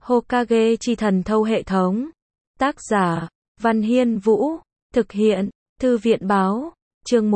Hokage chi thần thâu hệ thống. Tác giả, Văn Hiên Vũ. Thực hiện, Thư viện báo. Chương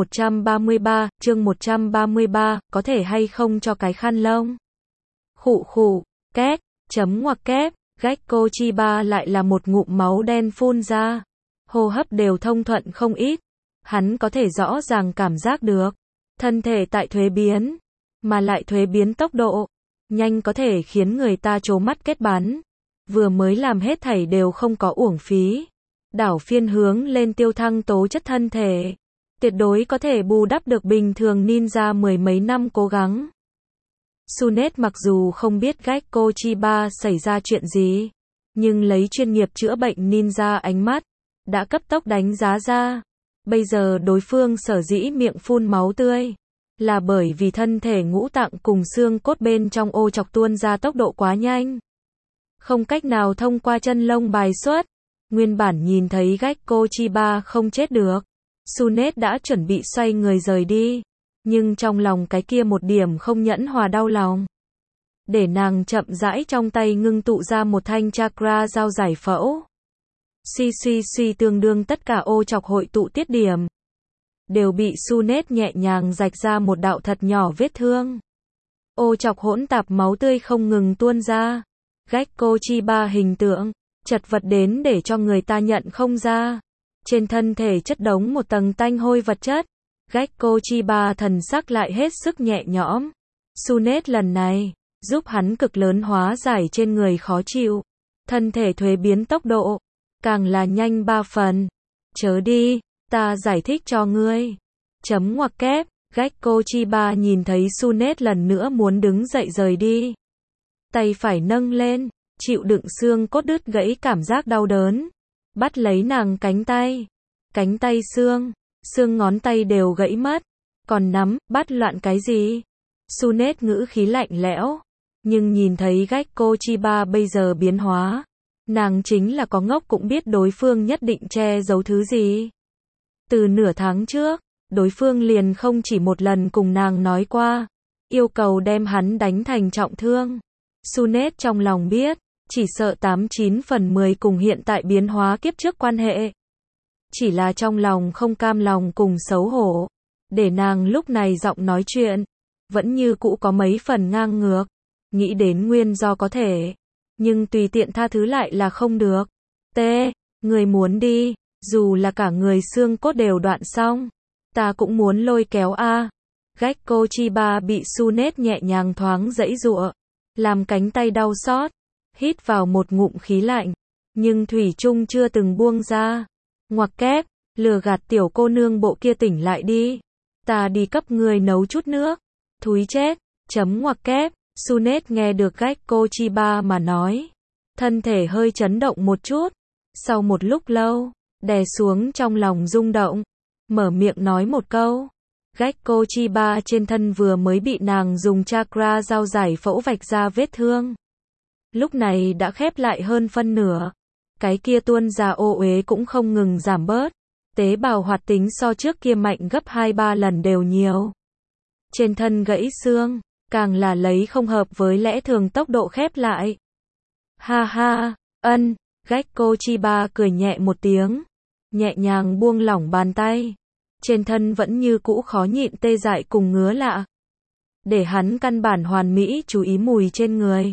133, có thể hay không cho cái khăn lông? Khụ khụ, két, chấm ngoặc kép, Gekko Chiba lại là một ngụm máu đen phun ra. Hô hấp đều thông thuận không ít. Hắn có thể rõ ràng cảm giác được. Thân thể tại thuế biến, mà lại thuế biến tốc độ nhanh có thể khiến người ta trố mắt kết bắn. Vừa mới làm hết thảy đều không có uổng phí. Đảo phiên hướng lên tiêu thăng tố chất thân thể. Tuyệt đối có thể bù đắp được bình thường ninja mười mấy năm cố gắng. Tsunade mặc dù không biết Gekko Chiba xảy ra chuyện gì, nhưng lấy chuyên nghiệp chữa bệnh ninja ánh mắt, đã cấp tốc đánh giá ra. Bây giờ đối phương sở dĩ miệng phun máu tươi, là bởi vì thân thể ngũ tạng cùng xương cốt bên trong ô chọc tuôn ra tốc độ quá nhanh. Không cách nào thông qua chân lông bài xuất. Nguyên bản nhìn thấy Gekko Chiba không chết được, Tsunade đã chuẩn bị xoay người rời đi. Nhưng trong lòng cái kia một điểm không nhẫn hòa đau lòng. Để nàng chậm rãi trong tay ngưng tụ ra một thanh chakra dao giải phẫu. Suy tương đương tất cả ô chọc hội tụ tiết điểm. Đều bị Tsunade nhẹ nhàng rạch ra một đạo thật nhỏ vết thương. Ô chọc hỗn tạp máu tươi không ngừng tuôn ra. Gekko Chiba hình tượng, chật vật đến để cho người ta nhận không ra. Trên thân thể chất đống một tầng tanh hôi vật chất. Gekko Chiba thần sắc lại hết sức nhẹ nhõm. Tsunade lần này, giúp hắn cực lớn hóa giải trên người khó chịu. Thân thể thuế biến tốc độ, càng là nhanh 3 phần. Chớ đi, ta giải thích cho ngươi. Chấm ngoặc kép, Gekko Chiba nhìn thấy Tsunade lần nữa muốn đứng dậy rời đi. Tay phải nâng lên, chịu đựng xương cốt đứt gãy cảm giác đau đớn. Bắt lấy nàng cánh tay xương ngón tay đều gãy mất. Còn nắm, bắt loạn cái gì? Tsunade ngữ khí lạnh lẽo. Nhưng nhìn thấy Gekko Chiba bây giờ biến hóa, nàng chính là có ngốc cũng biết đối phương nhất định che giấu thứ gì. Từ nửa tháng trước, đối phương liền không chỉ một lần cùng nàng nói qua, yêu cầu đem hắn đánh thành trọng thương. Tsunade trong lòng biết, chỉ sợ 89 phần 10 cùng hiện tại biến hóa kiếp trước quan hệ. Chỉ là trong lòng không cam lòng cùng xấu hổ. Để nàng lúc này giọng nói chuyện, vẫn như cũ có mấy phần ngang ngược. Nghĩ đến nguyên do có thể, nhưng tùy tiện tha thứ lại là không được. Người muốn đi, dù là cả người xương cốt đều đoạn xong, ta cũng muốn lôi kéo a. Gekko Chiba bị Tsunade nhẹ nhàng thoáng giãy giụa, làm cánh tay đau xót, hít vào một ngụm khí lạnh, nhưng thủy chung chưa từng buông ra. Ngoặc kép, lừa gạt tiểu cô nương bộ kia tỉnh lại đi. Ta đi cấp người nấu chút nước. Thúi chết, chấm ngoặc kép. Tsunade nghe được Gekko Chiba mà nói. Thân thể hơi chấn động một chút. Sau một lúc lâu, đè xuống trong lòng rung động. Mở miệng nói một câu. Gekko Chiba trên thân vừa mới bị nàng dùng chakra dao giải phẫu vạch ra vết thương. Lúc này đã khép lại hơn phân nửa. Cái kia tuôn ra ô uế cũng không ngừng giảm bớt. Tế bào hoạt tính so trước kia mạnh gấp 2-3 lần đều nhiều. Trên thân gãy xương, càng là lấy không hợp với lẽ thường tốc độ khép lại. Ha ha, Gekko Chiba cười nhẹ một tiếng. Nhẹ nhàng buông lỏng bàn tay. Trên thân vẫn như cũ khó nhịn tê dại cùng ngứa lạ. Để hắn căn bản hoàn mỹ chú ý mùi trên người.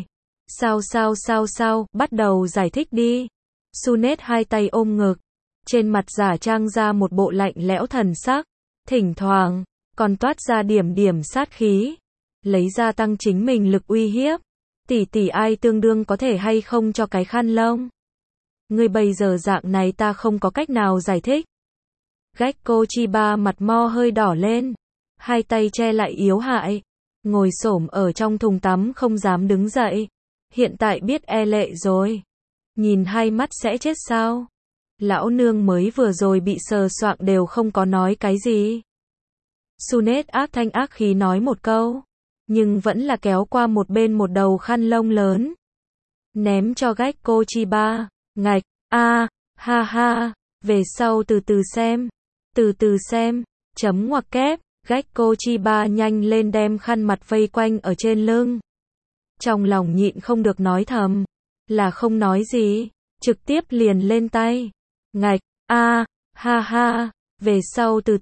Sao, bắt đầu giải thích đi. Tsunade hai tay ôm ngực, trên mặt giả trang ra một bộ lạnh lẽo thần sắc, thỉnh thoảng còn toát ra điểm sát khí, lấy ra tăng chính mình lực uy hiếp. Tỷ ai tương đương có thể hay không cho cái khăn lông? Ngươi bây giờ dạng này ta không có cách nào giải thích. Gekko Chiba mặt mo hơi đỏ lên, hai tay che lại yếu hại, ngồi xổm ở trong thùng tắm không dám đứng dậy. Hiện tại biết e lệ rồi. Nhìn hai mắt sẽ chết sao? Lão nương mới vừa rồi bị sờ soạng đều không có nói cái gì. Tsunade ác thanh ác khí nói một câu, nhưng vẫn là kéo qua một bên một đầu khăn lông lớn. Ném cho Gekko Chiba, ngạch, ha ha, về sau từ từ xem, chấm ngoặc kép, Gekko Chiba nhanh lên đem khăn mặt vây quanh ở trên lưng. Trong lòng nhịn không được nói thầm, là không nói gì, trực tiếp liền lên tay. Ngạch, ha ha, về sau từ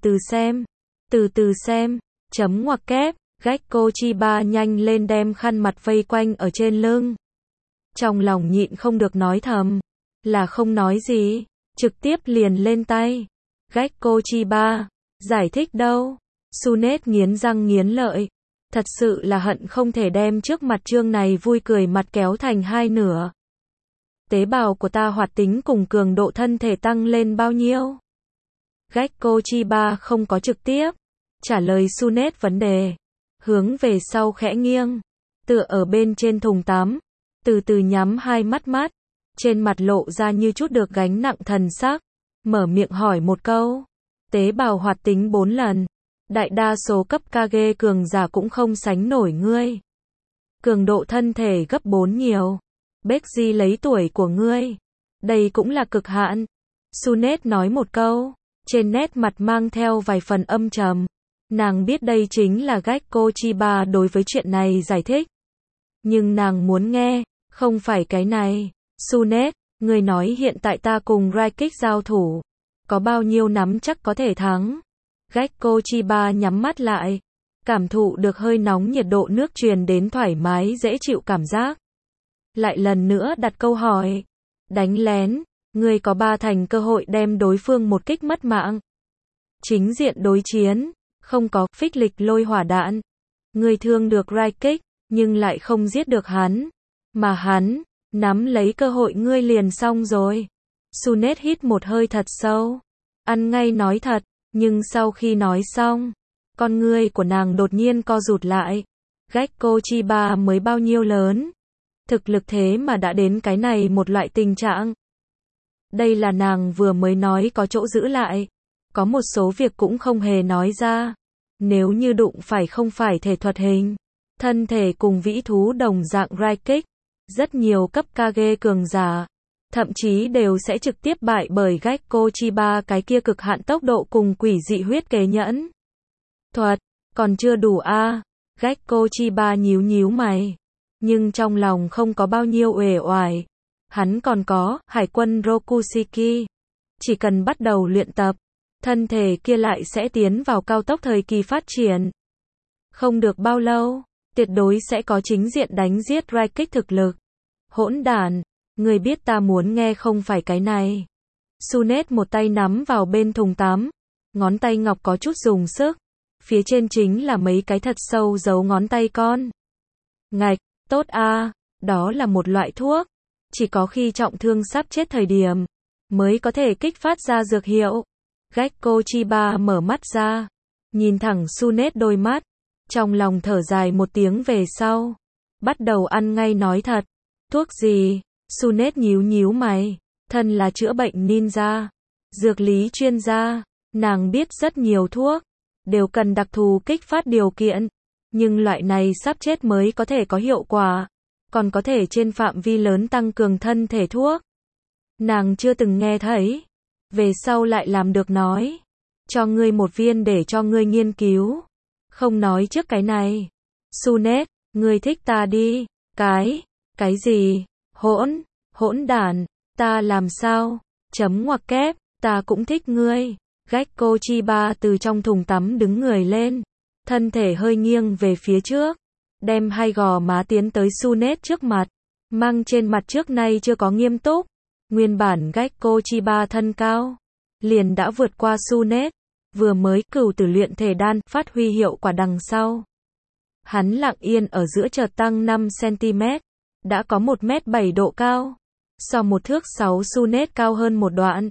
từ xem, chấm ngoặc kép, Gekko Chiba nhanh lên đem khăn mặt vây quanh ở trên lưng. Trong lòng nhịn không được nói thầm, là không nói gì, trực tiếp liền lên tay. Gekko Chiba, giải thích đâu? Sunet nghiến răng nghiến lợi, thật sự là hận không thể đem trước mặt chương này vui cười mặt kéo thành hai nửa. Tế bào của ta hoạt tính cùng cường độ thân thể tăng lên bao nhiêu? Gekko Chiba không có trực tiếp trả lời Sunet vấn đề, hướng về sau khẽ nghiêng, tựa ở bên trên thùng tắm, từ từ nhắm hai mắt, trên mặt lộ ra như chút được gánh nặng thần sắc, mở miệng hỏi một câu. Tế bào hoạt tính 4 lần, đại đa số cấp Kage cường giả cũng không sánh nổi ngươi. Cường độ thân thể gấp 4 nhiều. Becky lấy tuổi của ngươi, đây cũng là cực hạn. Sunet nói một câu, trên nét mặt mang theo vài phần âm trầm. Nàng biết đây chính là Gekko Chiba đối với chuyện này giải thích. Nhưng nàng muốn nghe, không phải cái này. Sunet, ngươi nói hiện tại ta cùng Raikik giao thủ, có bao nhiêu nắm chắc có thể thắng? Gekko Chiba nhắm mắt lại, cảm thụ được hơi nóng nhiệt độ nước truyền đến thoải mái dễ chịu cảm giác. Lại lần nữa đặt câu hỏi. Đánh lén, ngươi có 3 thành cơ hội đem đối phương một kích mất mạng. Chính diện đối chiến, không có phích lịch lôi hỏa đạn. Ngươi thương được Raikik, nhưng lại không giết được hắn. Mà hắn, nắm lấy cơ hội ngươi liền xong rồi. Sunet hít một hơi thật sâu. Ăn ngay nói thật, nhưng sau khi nói xong, con ngươi của nàng đột nhiên co rụt lại. Gekko Chiba mới bao nhiêu lớn? Thực lực thế mà đã đến cái này một loại tình trạng. Đây là nàng vừa mới nói có chỗ giữ lại. Có một số việc cũng không hề nói ra. Nếu như đụng phải không phải thể thuật hình, thân thể cùng vĩ thú đồng dạng Raikik, rất nhiều cấp Kage cường giả, thậm chí đều sẽ trực tiếp bại bởi Gekko Chiba cái kia cực hạn tốc độ cùng quỷ dị huyết kế nhẫn thuật, còn chưa đủ a. Gekko Chiba nhíu mày, nhưng trong lòng không có bao nhiêu uể oải. Hắn còn có hải quân Rokushiki, chỉ cần bắt đầu luyện tập, thân thể kia lại sẽ tiến vào cao tốc thời kỳ phát triển. Không được bao lâu, tuyệt đối sẽ có chính diện đánh giết Raikik thực lực. Hỗn đản, người biết ta muốn nghe không phải cái này. Sunet một tay nắm vào bên thùng tắm, ngón tay ngọc có chút dùng sức, phía trên chính là mấy cái thật sâu dấu ngón tay con. Ngạch, tốt a, đó là một loại thuốc, chỉ có khi trọng thương sắp chết thời điểm, mới có thể kích phát ra dược hiệu. Gekko Chiba mở mắt ra, nhìn thẳng Sunet đôi mắt, trong lòng thở dài một tiếng về sau, bắt đầu ăn ngay nói thật. Thuốc gì? Sunet nhíu mày, thân là chữa bệnh ninja, dược lý chuyên gia, nàng biết rất nhiều thuốc, đều cần đặc thù kích phát điều kiện, nhưng loại này sắp chết mới có thể có hiệu quả, còn có thể trên phạm vi lớn tăng cường thân thể thuốc. Nàng chưa từng nghe thấy, về sau lại làm được nói, cho ngươi một viên để cho ngươi nghiên cứu, không nói trước cái này. Sunet, ngươi thích ta đi, cái gì? Hỗn đản, ta làm sao? Chấm ngoặc kép, ta cũng thích ngươi. Gekko Chiba từ trong thùng tắm đứng người lên, thân thể hơi nghiêng về phía trước, đem hai gò má tiến tới Sunet trước mặt, mang trên mặt trước nay chưa có nghiêm túc. Nguyên bản Gekko Chiba thân cao, liền đã vượt qua Sunet, vừa mới cửu tử luyện thể đan phát huy hiệu quả đằng sau. Hắn lặng yên ở giữa chợt tăng 5 cm, đã có 1m7 độ cao, so 1 thước 6 Sunet cao hơn một đoạn.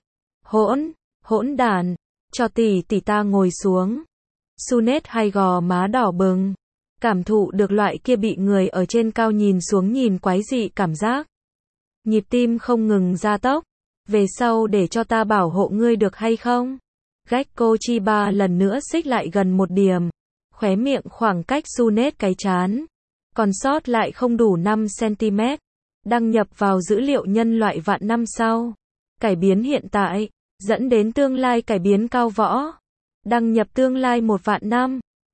Hỗn đản, cho tỷ ta ngồi xuống. Sunet hai gò má đỏ bừng, cảm thụ được loại kia bị người ở trên cao nhìn xuống nhìn quái dị cảm giác. Nhịp tim không ngừng gia tốc, về sau để cho ta bảo hộ ngươi được hay không? Gekko Chiba lần nữa xích lại gần một điểm, khóe miệng khoảng cách Sunet cái trán, còn sót lại không đủ 5 cm. Đăng nhập vào dữ liệu nhân loại vạn năm sau. Cải biến hiện tại, dẫn đến tương lai cải biến cao võ. Đăng nhập tương lai 1 vạn năm.